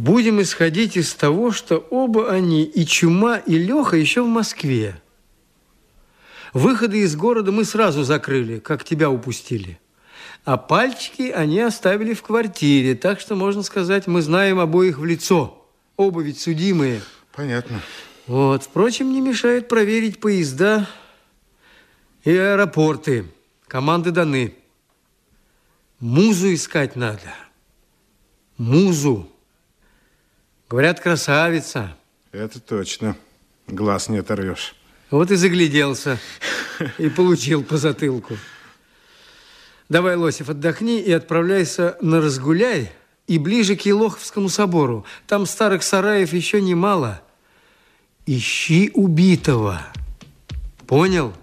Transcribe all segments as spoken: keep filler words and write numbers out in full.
Будем исходить из того, что оба они, и Чума, и Леха, еще в Москве. Выходы из города мы сразу закрыли, как тебя упустили. А пальчики они оставили в квартире, так что, можно сказать, мы знаем обоих в лицо. Оба ведь судимые. Понятно. Вот. Впрочем, не мешает проверить поезда и аэропорты. Команды даны. Музу искать надо. Музу. Говорят, красавица. Это точно. Глаз не оторвешь. Вот и загляделся. И получил по затылку. Давай, Лосев, отдохни и отправляйся на Разгуляй и ближе к Елоховскому собору. Там старых сараев еще немало. Ищи убитого. Понял?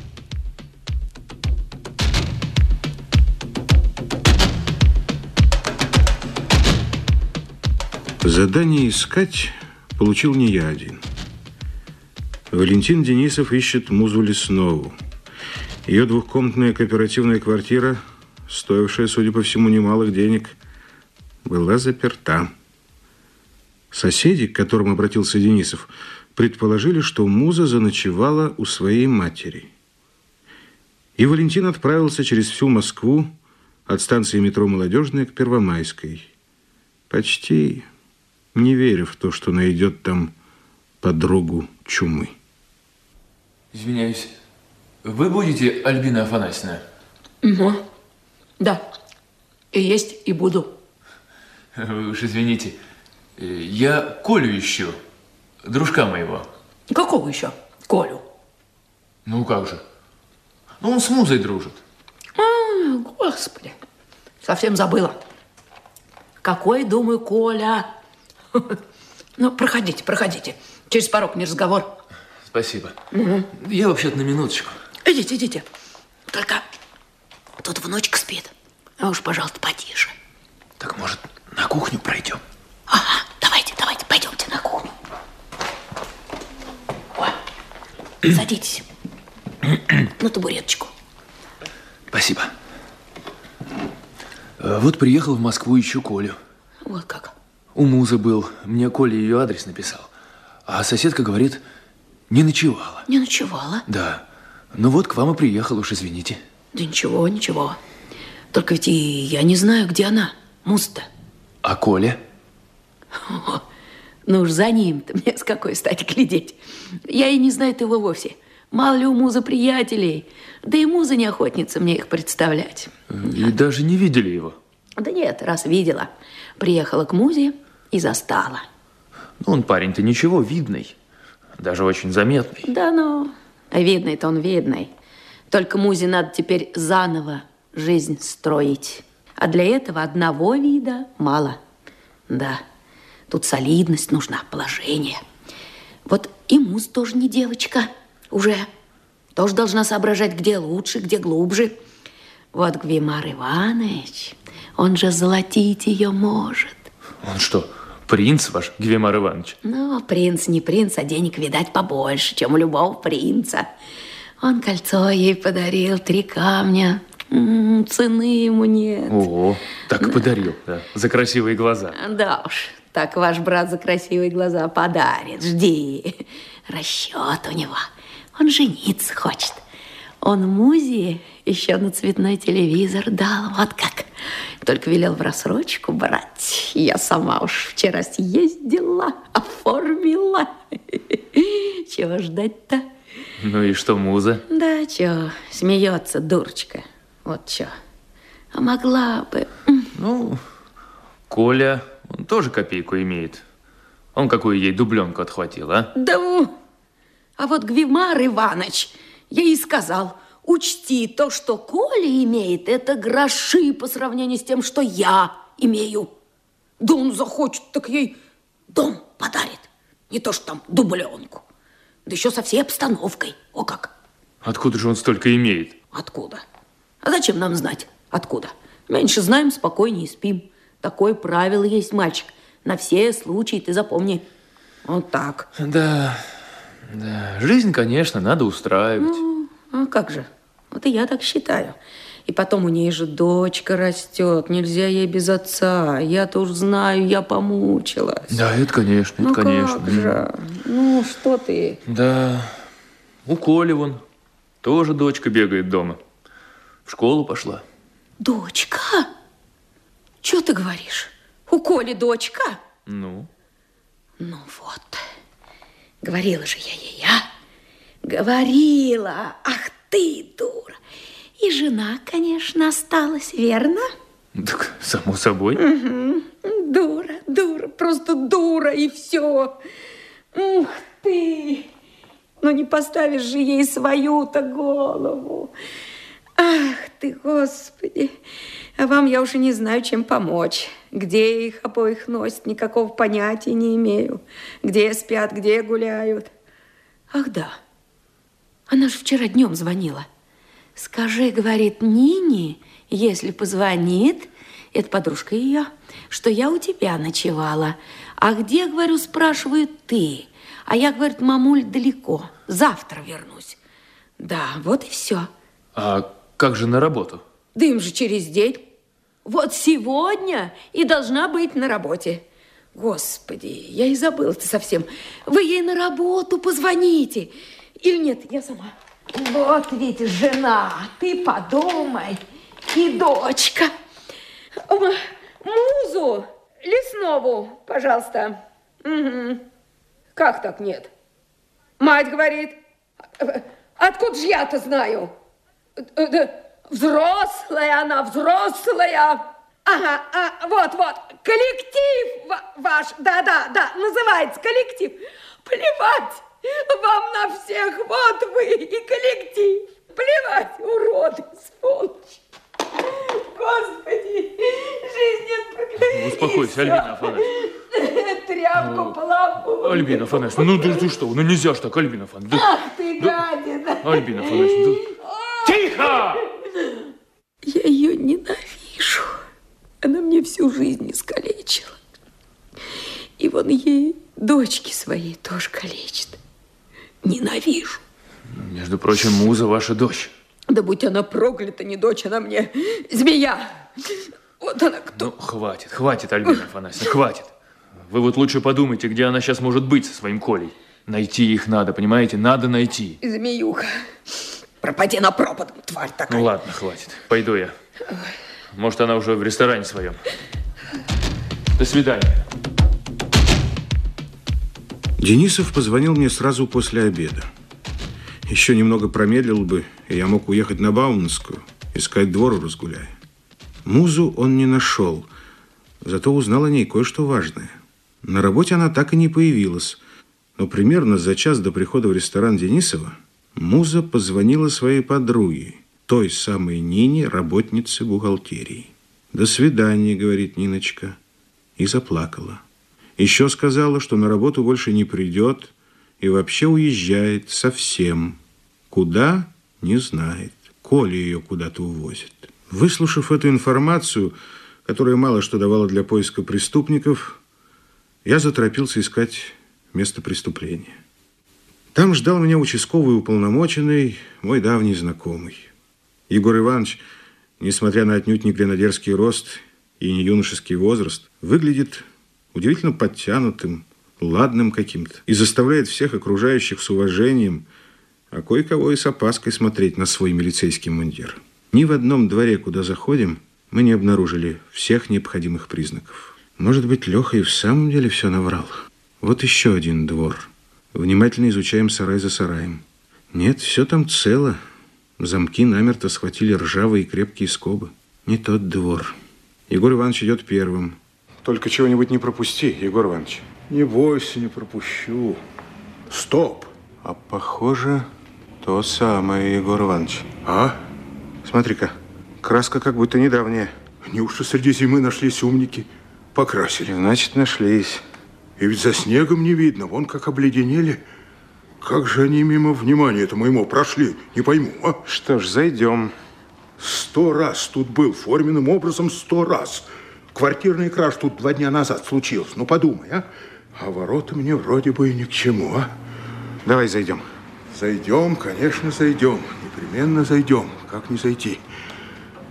Задание искать получил не я один. Валентин Денисов ищет Музу Леснову. Ее двухкомнатная кооперативная квартира, стоившая, судя по всему, немалых денег, была заперта. Соседи, к которым обратился Денисов, предположили, что Муза заночевала у своей матери. И Валентин отправился через всю Москву от станции метро «Молодежная» к Первомайской, почти не веря в то, что найдет там подругу Чумы. Извиняюсь, вы будете Альбина Афанасьевна? Ну, да. И есть, и буду. Вы уж извините, я Колю ищу, дружка моего. Какого еще Колю? Ну как же? Ну он с Музой дружит. А, господи, совсем забыла. Какой, думаю, Коля? Ну, проходите, проходите. Через порог не разговор. Спасибо. Угу. Я вообще-то на минуточку. Идите, идите. Только тут внучка спит. А уж, пожалуйста, потише. Так, может, на кухню пройдем? Ага, давайте, давайте, пойдемте на кухню. Ой, садитесь на табуреточку. Спасибо. Вот приехал в Москву, ищу Колю. Вот как? У Музы был. Мне Коля ее адрес написал. А соседка говорит, не ночевала. Не ночевала? Да. Ну вот к вам и приехал, уж извините. Да ничего, ничего. Только ведь и я не знаю, где она, Муза-то. А Коля? О, ну уж за ним-то мне с какой стати глядеть. Я и не знаю его вовсе. Мало ли у Музы приятелей. Да и Муза не охотница мне их представлять. И даже не видели его? Да нет, раз видела. Приехала к Музе и застала. Ну, он парень-то ничего, видный. Даже очень заметный. Да ну, видный-то он видный. Только Музе надо теперь заново жизнь строить. А для этого одного вида мало. Да, тут солидность нужна, положение. Вот и Муза тоже не девочка. Уже тоже должна соображать, где лучше, где глубже. Вот Гвимар Иванович, он же золотить ее может. Он что, принц ваш, Гвимар Иванович? Ну, принц не принц, а денег, видать, побольше, чем у любого принца. Он кольцо ей подарил, три камня. М-м, цены ему нет. О, так да. Подарил, да, за красивые глаза. Да уж, так ваш брат за красивые глаза подарит. Жди. Расчет у него. Он жениться хочет. Он Музе еще на цветной телевизор дал. Вот как. Только велел в рассрочку брать. Я сама уж вчера съездила, оформила. Чего ждать-то? Ну и что, Муза? Да, чё, смеется дурочка. Вот чё. А могла бы... Ну, Коля, он тоже копейку имеет. Он какую ей дубленку отхватил, а? Да, а вот Гвимар Иванович, я ей сказал, учти, то, что Коля имеет, это гроши по сравнению с тем, что я имею. Да он захочет, так ей дом подарит. Не то, что там дубленку. Да еще со всей обстановкой. О как. Откуда же он столько имеет? Откуда? А зачем нам знать, откуда? Меньше знаем, спокойнее спим. Такое правило есть, мальчик. На все случаи, ты запомни. Вот так. Да, да. Жизнь, конечно, надо устраивать. Ну, а как же? Вот и я так считаю. И потом у ней же дочка растет. Нельзя ей без отца. Я-то уж знаю, я помучилась. Да, это конечно, это ну, конечно. как же? Ну, что ты? Да, у Коли вон тоже дочка бегает дома. В школу пошла. Дочка? Что ты говоришь? У Коли дочка? Ну? Ну вот. Говорила же я ей, а? Говорила. Ах ты, дура. И жена, конечно, осталась, верно? Так, само собой. Угу. Дура, дура, просто дура, и все. Ух ты! Ну не поставишь же ей свою-то голову. Ах ты, Господи! А вам я уже не знаю, чем помочь. Где их обоих носит, никакого понятия не имею. Где спят, где гуляют. Ах да, она же вчера днем звонила. Скажи, говорит, Нине, если позвонит, это подружка ее, что я у тебя ночевала. А где, говорю, спрашивают ты? А я, говорит, мамуль, далеко. Завтра вернусь. Да, вот и все. А как же на работу? Да им же через день. Вот сегодня и должна быть на работе. Господи, я и забыла-то совсем. Вы ей на работу позвоните. Или нет, я сама. Вот видишь, жена, ты подумай. И дочка. Музу Леснову, пожалуйста. Угу. Как так нет? Мать говорит. Откуда же я-то знаю? Взрослая она, взрослая. Ага, а, вот, вот, коллектив ваш, да-да-да, называется коллектив. Плевать вам на всех, вот вы и коллектив. Плевать, уроды, сволочи. Господи, жизнь нет проклятия. Успокойся, Альбина Афанасьевна. Тряпку половую. Альбина Афанасьевна, ну ты, ты что, ну нельзя ж так, Альбина Афанасьевна. Ах ты, гадина. Альбина Афанасьевна, тихо! Я ее ненавижу. Она мне всю жизнь искалечила. И вон ей дочки своей тоже калечит. Ненавижу. Между прочим, Муза ваша дочь. Да будь она проклята, не дочь, она мне змея. Вот она кто. Ну, хватит, хватит, Альбина Афанасьевна, хватит. Вы вот лучше подумайте, где она сейчас может быть со своим Колей. Найти их надо, понимаете? Надо найти. Змеюка. Пропади на пропадом, тварь такая. Ну ладно, хватит. Пойду я. Может, она уже в ресторане своем. До свидания. Денисов позвонил мне сразу после обеда. Еще немного промедлил бы, и я мог уехать на Бауманскую, искать двор разгуляя. Музу он не нашел, зато узнал о ней кое-что важное. На работе она так и не появилась, но примерно за час до прихода в ресторан Денисова Муза позвонила своей подруге, той самой Нине, работнице бухгалтерии. «До свидания», — говорит Ниночка, и заплакала. Еще сказала, что на работу больше не придет и вообще уезжает совсем. Куда – не знает. Коля ее куда-то увозит. Выслушав эту информацию, которая мало что давала для поиска преступников, я заторопился искать место преступления. Там ждал меня участковый уполномоченный, мой давний знакомый. Егор Иванович, несмотря на отнюдь не гренадерский рост и не юношеский возраст, выглядит удивительно подтянутым, ладным каким-то, и заставляет всех окружающих с уважением, а кое-кого и с опаской смотреть на свой милицейский мундир. Ни в одном дворе, куда заходим, мы не обнаружили всех необходимых признаков. Может быть, Леха и в самом деле все наврал. Вот еще один двор. Внимательно изучаем сарай за сараем. Нет, все там цело. Замки намертво схватили ржавые и крепкие скобы. Не тот двор. Егор Иванович идет первым. Только чего-нибудь не пропусти, Егор Иванович. Не бойся, не пропущу. Стоп! А похоже, то самое, Егор Иванович. А? Смотри-ка, краска как будто недавняя. Неужто среди зимы нашлись умники? Покрасили. Значит, нашлись. И ведь за снегом не видно. Вон как обледенели. Как же они мимо внимания-то моему прошли? Не пойму, а? Что ж, зайдем. Сто раз тут был. Форменным образом сто раз. Квартирный краж тут два дня назад случился. Ну, подумай, а? А ворота мне вроде бы и ни к чему, а? Давай зайдем. Зайдем, конечно, зайдем. Непременно зайдем. Как не зайти?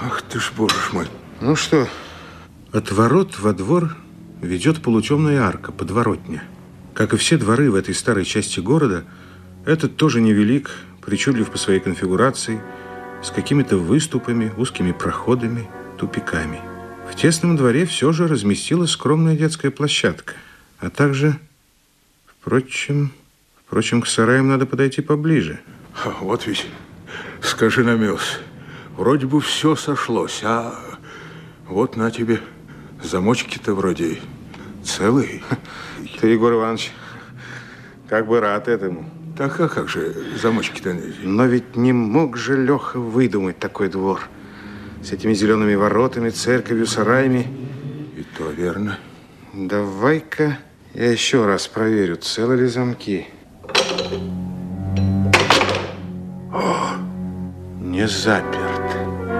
Ах ты ж, боже ж мой. Ну что, от ворот во двор ведет полутемная арка, подворотня. Как и все дворы в этой старой части города, этот тоже невелик, причудлив по своей конфигурации, с какими-то выступами, узкими проходами, тупиками. В тесном дворе все же разместилась скромная детская площадка, а также, впрочем, впрочем, к сараям надо подойти поближе. Вот ведь, скажи на милость, вроде бы все сошлось, а вот на тебе, замочки-то вроде целые. Ты, Егор Иванович, как бы рад этому. Так, а как же замочки-то? Но ведь не мог же Леха выдумать такой двор. С этими зелеными воротами, церковью, сараями. И то верно. Давай-ка я еще раз проверю, целы ли замки. О, не заперт.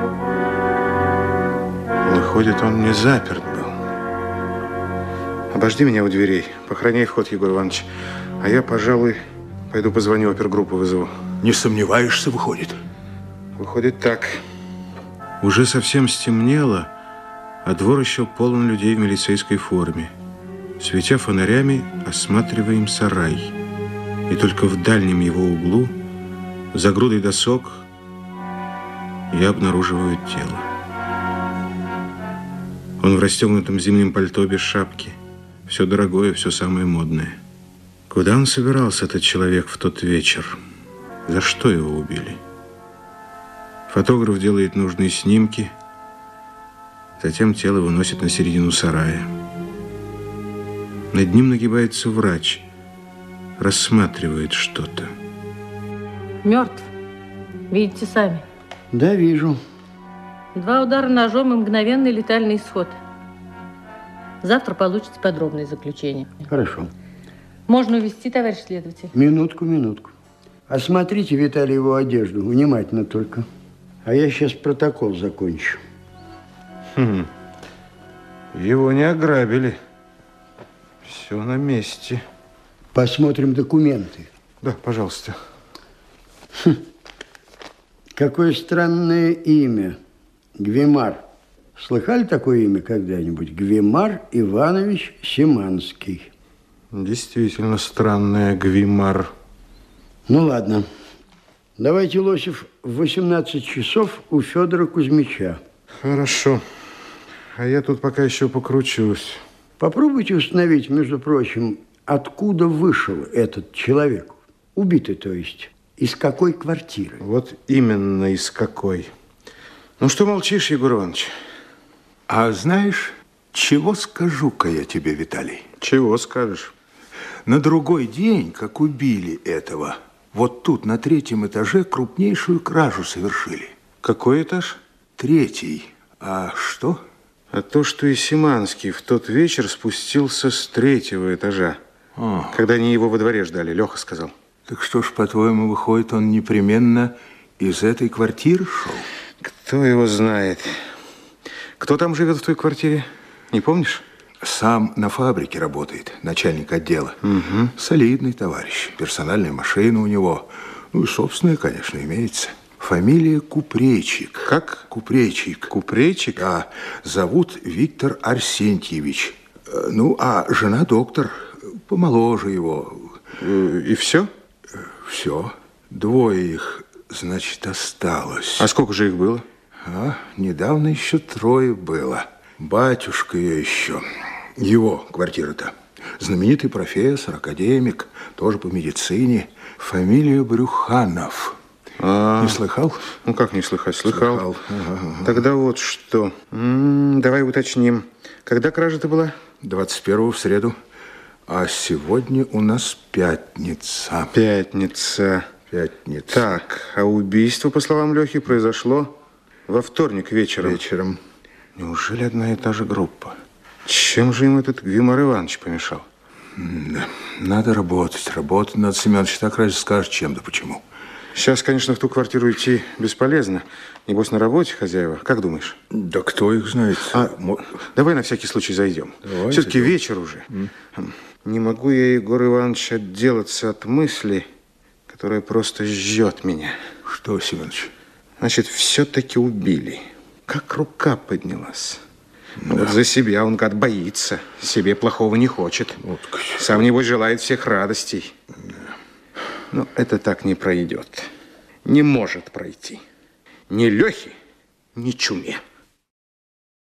Выходит, он не заперт был. Обожди меня у дверей. Похороняй вход, Егор Иванович. А я, пожалуй, пойду позвоню, опергруппу вызову. Не сомневаешься, выходит? Выходит так. Уже совсем стемнело, а двор еще полон людей в милицейской форме. Светя фонарями, осматриваем сарай. И только в дальнем его углу, за грудой досок, я обнаруживаю тело. Он в расстегнутом зимнем пальто без шапки. Все дорогое, все самое модное. Куда он собирался, этот человек, в тот вечер? За что его убили? Фотограф делает нужные снимки, затем тело выносит на середину сарая. Над ним нагибается врач, рассматривает что-то. Мертв. Видите сами. Да, вижу. Два удара ножом и мгновенный летальный исход. Завтра получите подробное заключение. Хорошо. Можно увезти, товарищ следователь? Минутку, минутку. Осмотрите, Виталий, его одежду. Внимательно только. А я сейчас протокол закончу. Хм. Его не ограбили. Все на месте. Посмотрим документы. Да, пожалуйста. Хм. Какое странное имя. Гвимар. Слыхали такое имя когда-нибудь? Гвимар Иванович Симанский. Действительно странное, Гвимар. Ну, ладно. Давайте, Лосев, в восемнадцать часов у Федора Кузьмича. Хорошо. А я тут пока еще покручусь. Попробуйте установить, между прочим, откуда вышел этот человек. Убитый, то есть. Из какой квартиры? Вот именно из какой. Ну, что молчишь, Егор Иванович? А знаешь, чего скажу-ка я тебе, Виталий? Чего скажешь? На другой день, как убили этого, вот тут, на третьем этаже, крупнейшую кражу совершили. Какой этаж? Третий. А что? А то, что и Симанский в тот вечер спустился с третьего этажа. А. Когда они его во дворе ждали, Леха сказал. Так что ж, по-твоему, выходит, он непременно из этой квартиры шел? Кто его знает? Кто там живет в той квартире? Не помнишь? Сам на фабрике работает, начальник отдела. Угу. Солидный товарищ, персональная машина у него. Ну и собственная, конечно, имеется. Фамилия Купрейчик. Как? Купрейчик. Купрейчик? Да, зовут Виктор Арсентьевич. Ну, а жена доктор, помоложе его. И все? Все. Двое их, значит, осталось. А сколько же их было? А, недавно еще трое было. Батюшка ее еще. Его квартира-то. Знаменитый профессор, академик, тоже по медицине. Фамилия Брюханов. А, не слыхал? Ну, как не слыхать? Слыхал. Слыхал. Ага, ага. Тогда вот что. М-м, давай уточним. Когда кража-то была? двадцать первого в среду. А сегодня у нас пятница. Пятница. Пятница. Так, а убийство, по словам Лехи, произошло во вторник вечером. Вечером. Неужели одна и та же группа? Чем же им этот Гвимар Иванович помешал? Да. Надо работать, работать. Надо, Семенович, так разве скажешь, чем, да почему? Сейчас, конечно, в ту квартиру идти бесполезно. Небось, на работе хозяева. Как думаешь? Да кто их знает? А, давай на всякий случай зайдем. Давай, Все-таки зайдем. вечер уже. Mm. Не могу я, Егор Иванович, отделаться от мысли, которая просто жжет меня. Что, Семенович? Значит, все-таки убили. как рука поднялась. Да. Вот за себя он, гад, боится. Себе плохого не хочет. Вот. Сам, небось, желает всех радостей. Да. Но это так не пройдет. Не может пройти. Ни Лехе, ни чуме.